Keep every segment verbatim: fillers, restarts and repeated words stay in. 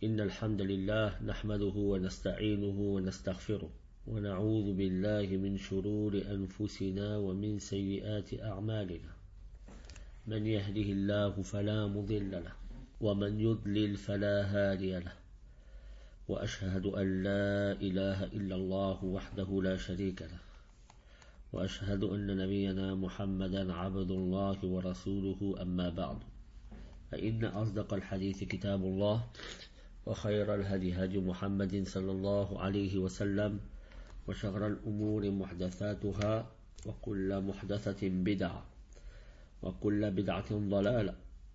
إن الحمد لله نحمده ونستعينه ونستغفره ونعوذ بالله من شرور أنفسنا ومن سيئات أعمالنا من يهده الله فلا مضل له ومن يضلل فلا هادي له وأشهد أن لا إله إلا الله وحده لا شريك له وأشهد أن نبينا محمدا عبد الله ورسوله أما بعد فإن أصدق الحديث كتاب الله وخير الهدي هدي محمد صلى الله عليه وسلم وشر الأمور محدثاتها وكل محدثة بدعة وكل بدعة ضلالة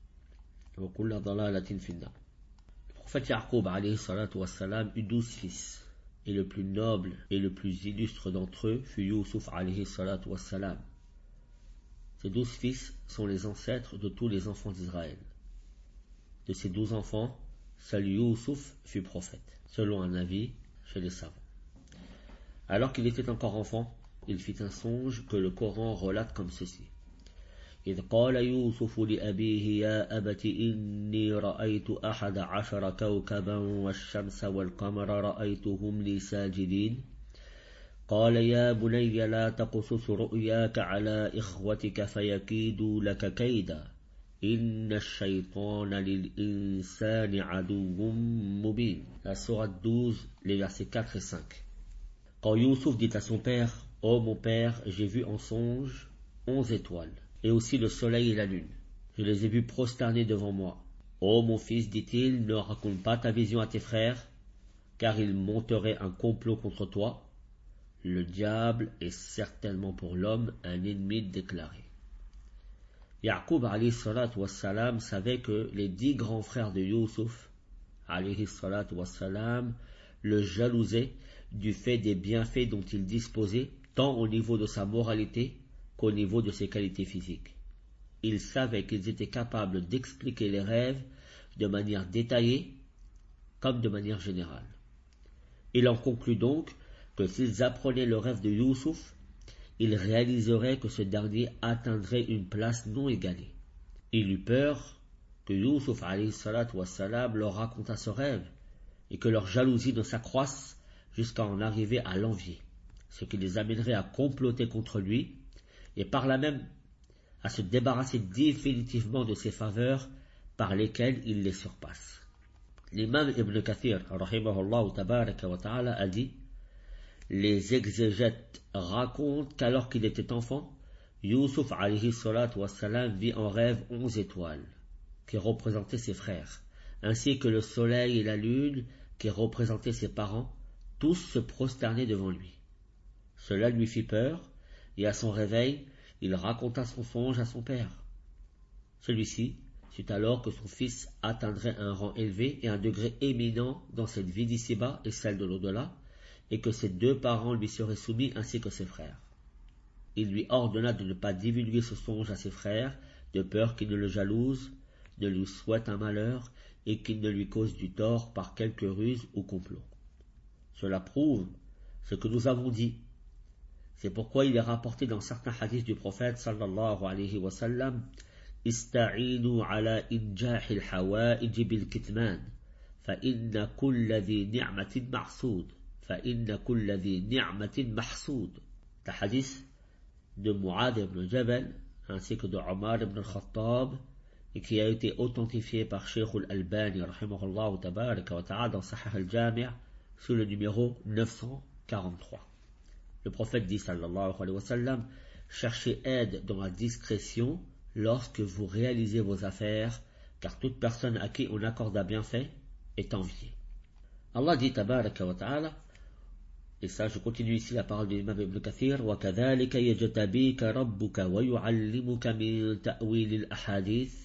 وكل ضلالة في النار. Le prophète Yaqub alayhi salatu wassalam eut douze fils, et le plus noble et le plus illustre d'entre eux fut Youssouf alayhi salatu wassalam. Ces douze fils sont les ancêtres de tous les enfants d'Israël. De ces douze enfants, seul Youssouf fut prophète, selon un avis chez les savants. Alors qu'il était encore enfant, il fit un songe que le Coran relate comme ceci. إذ قال يوسف لأبيه يا أبت إني رأيت أحد عشر كوكبا والشمس والقمر رأيتهم لي ساجدين قال يا بني لا تقصص رؤياك على إخوتك فيكيدوا لك كيدا إن الشيطان للإنسان عدو مبين. La sourate douze, les versets quatre et cinq. Quand Youssouf dit à son père, ô mon père, j'ai vu en songe onze étoiles, et aussi le soleil et la lune. Je les ai vus prosternés devant moi. Ô mon fils, dit-il, ne raconte pas ta vision à tes frères, car ils monteraient un complot contre toi. Le diable est certainement pour l'homme un ennemi déclaré. Yaqub alayhi salatu wassalam savait que les dix grands frères de Youssouf alayhi salatu wassalam le jalousaient du fait des bienfaits dont il disposait, tant au niveau de sa moralité qu'au niveau de ses qualités physiques. Il savait qu'ils étaient capables d'expliquer les rêves de manière détaillée comme de manière générale. Il en conclut donc que s'ils apprenaient le rêve de Youssouf, ils réaliseraient que ce dernier atteindrait une place non égalée. Il eut peur que Youssouf alayhi salatu wassalam leur racontât ce rêve et que leur jalousie ne s'accroisse jusqu'à en arriver à l'envier, ce qui les amènerait à comploter contre lui et par là même à se débarrasser définitivement de ses faveurs par lesquelles il les surpasse. L'imam Ibn Kathir rahimahullah tabaraka wa ta'ala a dit: les exégètes racontent qu'alors qu'il était enfant, Youssouf alayhi salatu wassalam vit en rêve onze étoiles qui représentaient ses frères, ainsi que le soleil et la lune qui représentaient ses parents, tous se prosternaient devant lui. Cela lui fit peur, et à son réveil, il raconta son songe à son père. Celui-ci sut alors que son fils atteindrait un rang élevé et un degré éminent dans cette vie d'ici-bas et celle de l'au-delà, et que ses deux parents lui seraient soumis ainsi que ses frères. Il lui ordonna de ne pas divulguer ce songe à ses frères, de peur qu'ils ne le jalousent, ne lui souhaitent un malheur, et qu'ils ne lui causent du tort par quelque ruse ou complot. Cela prouve ce que nous avons dit. C'est pourquoi il est rapporté dans certains hadiths du prophète sallallahu alayhi wa sallam: Ista'inu ala injah al-hawa'ij bil-kitman, fa inna kulla dhi ni'matin mahsoud, fa inna kulla dhi ni'matin mahsoud. Le hadith de Mu'adh ibn Jabal ainsi que de Omar ibn al-Khattab, et qui a été authentifié par Cheikh al-Albani rahimahullah tabaraka wa ta'ala dans Sahih al-Jami' sous le numéro neuf cent quarante-trois. Le prophète dit sallallahu alayhi wa sallam: cherchez aide dans la discrétion lorsque vous réalisez vos affaires, car toute personne à qui on accorde un bienfait est enviée. Allah dit tabaraka wa ta'ala, et ça je continue ici la parole de l'imam Ibn Kathir: wa kadhalika yajtabika rabbuka wa yu'allimuka min ta'wil al-ahadith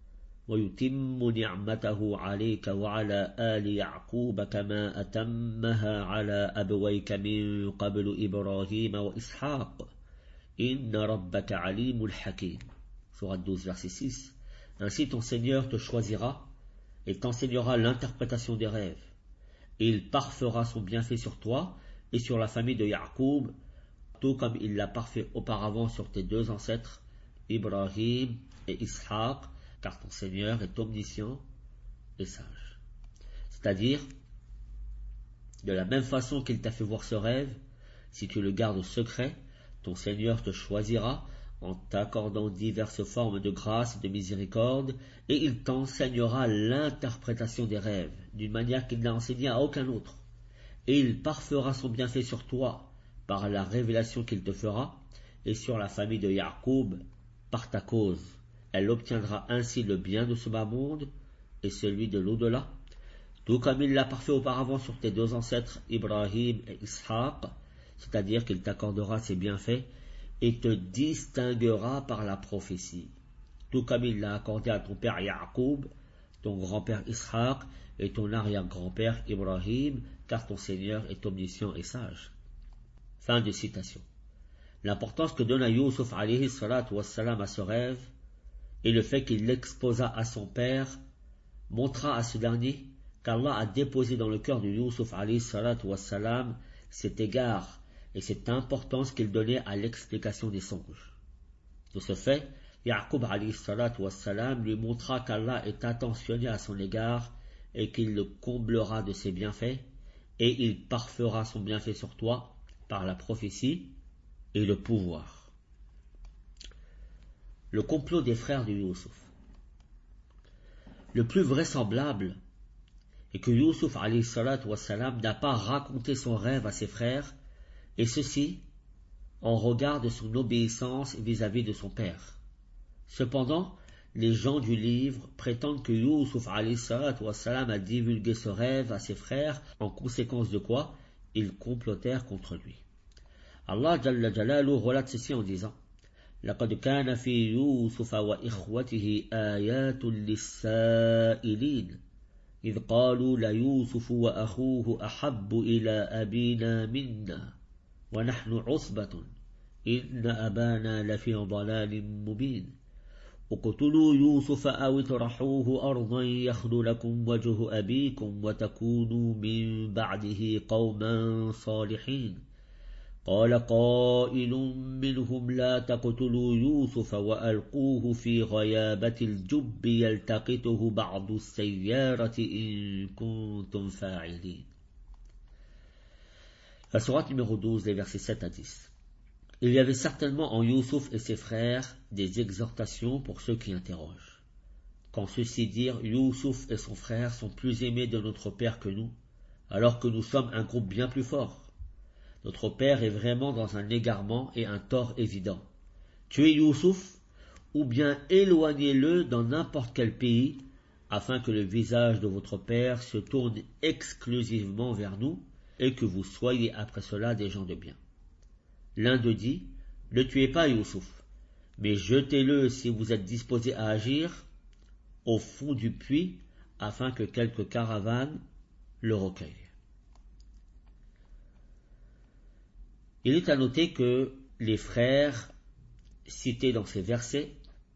ويتم نعمته عليك وعلى آل يعقوب كما أتمها على أبويك من قبل إبراهيم وإسحاق إن ربك عليم حكيم. Sourate douze, verset six. Ainsi ton Seigneur te choisira et t'enseignera l'interprétation des rêves, et il parfera son bienfait sur toi et sur la famille de Yaqub, tout comme il l'a parfait auparavant sur tes deux ancêtres, Ibrahim et Ishaq, car ton Seigneur est omniscient et sage. C'est-à-dire, de la même façon qu'il t'a fait voir ce rêve, si tu le gardes secret, ton Seigneur te choisira en t'accordant diverses formes de grâce et de miséricorde, et il t'enseignera l'interprétation des rêves, d'une manière qu'il n'a enseigné à aucun autre. Et il parfera son bienfait sur toi par la révélation qu'il te fera, et sur la famille de Ya'qub par ta cause. Elle obtiendra ainsi le bien de ce bas monde et celui de l'au-delà, tout comme il l'a parfait auparavant sur tes deux ancêtres Ibrahim et Ishaq, c'est-à-dire qu'il t'accordera ses bienfaits et te distinguera par la prophétie, tout comme il l'a accordé à ton père Ya'qub, ton grand-père Ishaq et ton arrière-grand-père Ibrahim, car ton Seigneur est omniscient et sage. Fin de citation. L'importance que donna Youssouf alayhi salatu wassalam à ce rêve et le fait qu'il l'exposa à son père montra à ce dernier qu'Allah a déposé dans le cœur de Youssouf alayhi salatu wassalam cet égard et cette importance qu'il donnait à l'explication des songes. De ce fait, Ya'qub alayhi salatu wassalam lui montra qu'Allah est attentionné à son égard et qu'il le comblera de ses bienfaits et il parfera son bienfait sur toi par la prophétie et le pouvoir. Le complot des frères de Youssouf. Le plus vraisemblable est que Youssouf alayhi salatu wassalam n'a pas raconté son rêve à ses frères, et ceci en regard de son obéissance vis-à-vis de son père. Cependant, les gens du livre prétendent que Youssouf alayhi salatu wassalam a divulgué ce rêve à ses frères, en conséquence de quoi ils complotèrent contre lui. Allah Jalla Jalaluhu relate ceci en disant: لقد كان في يوسف وإخوته آيات للسائلين إذ قالوا ليوسف وأخوه أحب إلى أبينا منا ونحن عصبة إن أبانا لفي ضلال مبين اقتلوا يوسف أو اطرحوه أرضا يخل لكم وجه أبيكم وتكونوا من بعده قوما صالحين قال قائل منهم لا تقتلوا يوسف وألقوه في غيابة الجب يلتقطه بعض السيارة إن كنتم فاعلين. La sourate numéro douze, les versets sept à dix. Il y avait certainement en Youssouf et ses frères des exhortations pour ceux qui interrogent. Quand ceux-ci dirent: Youssouf et son frère sont plus aimés de notre père que nous, alors que nous sommes un groupe bien plus fort. Notre père est vraiment dans un égarement et un tort évident. Tuez Youssouf, ou bien éloignez-le dans n'importe quel pays, afin que le visage de votre père se tourne exclusivement vers nous, et que vous soyez après cela des gens de bien. L'un d'eux dit: ne tuez pas Youssouf, mais jetez-le si vous êtes disposé à agir au fond du puits, afin que quelques caravanes le recueillent. Il est à noter que les frères cités dans ces versets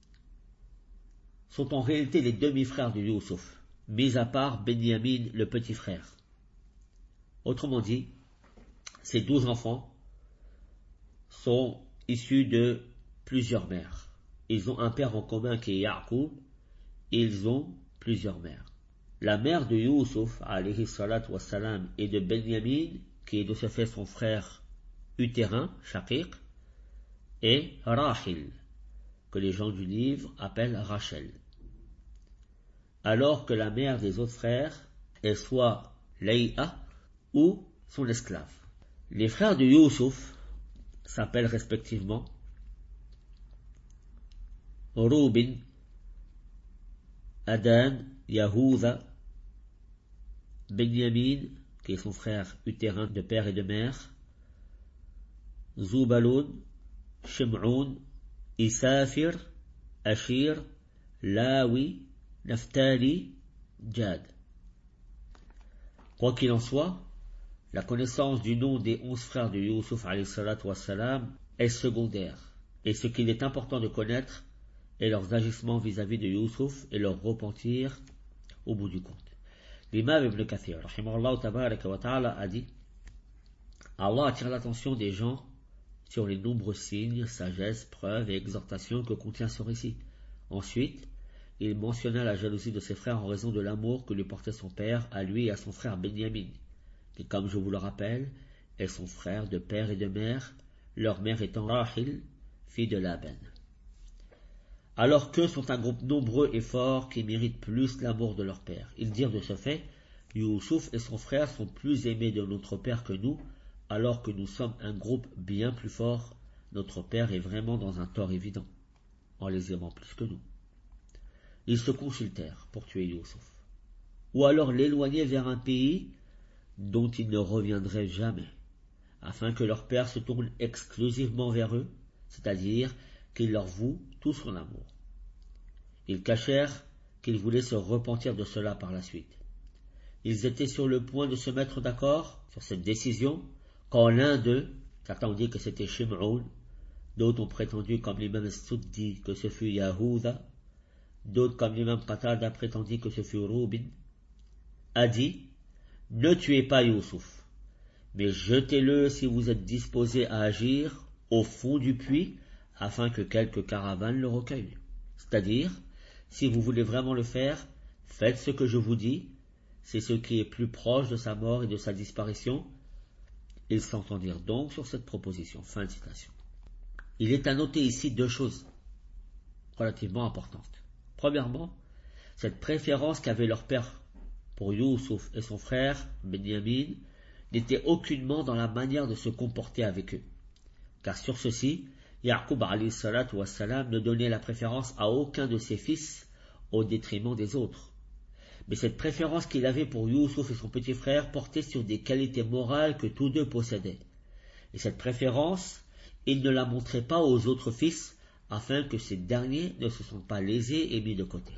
sont en réalité les demi-frères de Youssouf, mis à part Benyamin, le petit frère. Autrement dit, ces douze enfants sont issus de plusieurs mères. Ils ont un père en commun qui est Ya'qub, et ils ont plusieurs mères. La mère de Youssouf, alayhi salatu wassalam, et de Benyamin, qui est de ce fait son frère utérin, Shaqiq, et Rahil, que les gens du livre appellent Rachel. Alors que la mère des autres frères est soit Lay'a ou son esclave. Les frères de Youssouf s'appellent respectivement Rubin, Adan, Yahuda, Benyamin, qui est son frère utérin de père et de mère, Zubaloun, Shim'oun, Isafir, Ashir, Lawi, Naphtali, Jad. Quoi qu'il en soit, la connaissance du nom des onze frères de Youssouf alayhi salatu wassalam est secondaire, et ce qu'il est important de connaître est leurs agissements vis-à-vis de Youssouf et leur repentir au bout du compte. L'imam Ibn Kathir, rahimahullah tabaraka wa ta'ala, a dit: Allah attire l'attention des gens sur les nombreux signes, sagesse, preuves et exhortations que contient ce récit. Ensuite, il mentionna la jalousie de ses frères en raison de l'amour que lui portait son père à lui et à son frère Benyamin, qui, comme je vous le rappelle, est son frère de père et de mère, leur mère étant Rahil, fille de Laban. Alors qu'eux sont un groupe nombreux et fort qui méritent plus l'amour de leur père. Ils dirent de ce fait, Youssouf et son frère sont plus aimés de notre père que nous, alors que nous sommes un groupe bien plus fort. Notre père est vraiment dans un tort évident, en les aimant plus que nous. Ils se consultèrent pour tuer Youssouf, ou alors l'éloigner vers un pays dont ils ne reviendraient jamais, afin que leur père se tourne exclusivement vers eux, c'est-à-dire qu'il leur voue tout son amour. Ils cachèrent qu'ils voulaient se repentir de cela par la suite. Ils étaient sur le point de se mettre d'accord sur cette décision, quand l'un d'eux, certains ont dit que c'était Shim'oun, d'autres ont prétendu comme l'imam As-Suddi que ce fut Yahuda, d'autres comme l'imam Qatada a prétendu que ce fut Rubin, a dit, ne tuez pas Youssouf, mais jetez-le si vous êtes disposé à agir au fond du puits, afin que quelques caravanes le recueillent. C'est-à-dire, si vous voulez vraiment le faire, faites ce que je vous dis, c'est ce qui est plus proche de sa mort et de sa disparition. Ils s'entendirent donc sur cette proposition. Fin de citation. Il est à noter ici deux choses relativement importantes. Premièrement, cette préférence qu'avait leur père pour Youssouf et son frère, Benyamin, n'était aucunement dans la manière de se comporter avec eux. Car sur ceci, Ya'qub alayhi salatu wassalam ne donnait la préférence à aucun de ses fils au détriment des autres. Mais cette préférence qu'il avait pour Youssouf et son petit frère portait sur des qualités morales que tous deux possédaient. Et cette préférence, il ne la montrait pas aux autres fils, afin que ces derniers ne se sentent pas lésés et mis de côté.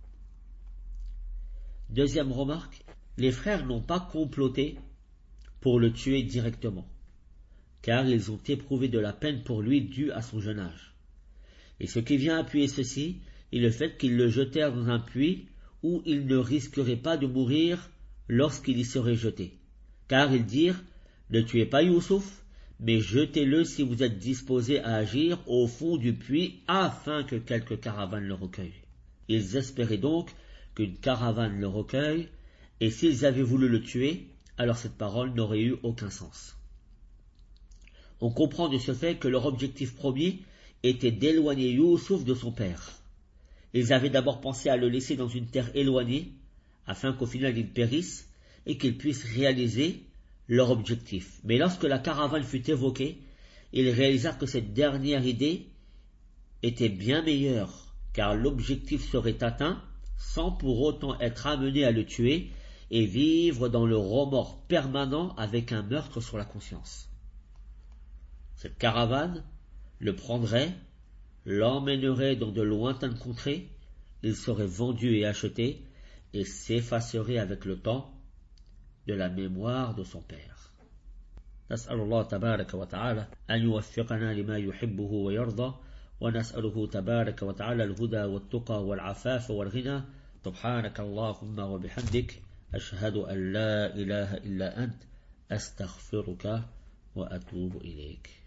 Deuxième remarque, les frères n'ont pas comploté pour le tuer directement, car ils ont éprouvé de la peine pour lui due à son jeune âge. Et ce qui vient appuyer ceci est le fait qu'ils le jetèrent dans un puits où il ne risquerait pas de mourir lorsqu'il y serait jeté. Car ils dirent, ne tuez pas Youssouf, mais jetez-le si vous êtes disposé à agir au fond du puits afin que quelques caravanes le recueillent. Ils espéraient donc qu'une caravane le recueille, et s'ils avaient voulu le tuer, alors cette parole n'aurait eu aucun sens. On comprend de ce fait que leur objectif premier était d'éloigner Youssouf de son père. Ils avaient d'abord pensé à le laisser dans une terre éloignée, afin qu'au final il périsse et qu'ils puissent réaliser leur objectif. Mais lorsque la caravane fut évoquée, ils réalisèrent que cette dernière idée était bien meilleure, car l'objectif serait atteint sans pour autant être amené à le tuer et vivre dans le remords permanent avec un meurtre sur la conscience. Cette caravane le prendrait, l'emmènerait dans de lointaines contrées, il serait vendu et acheté et s'effacerait avec le temps de la mémoire de son père. نسأل الله تبارك وتعالى أن يوفقنا لما يحبه ويرضى ونسأله تبارك وتعالى الهدى والتقى والعفاف والغنى سبحانك اللهم وبحمدك أشهد أن لا إله إلا أنت أستغفرك وأتوب إليك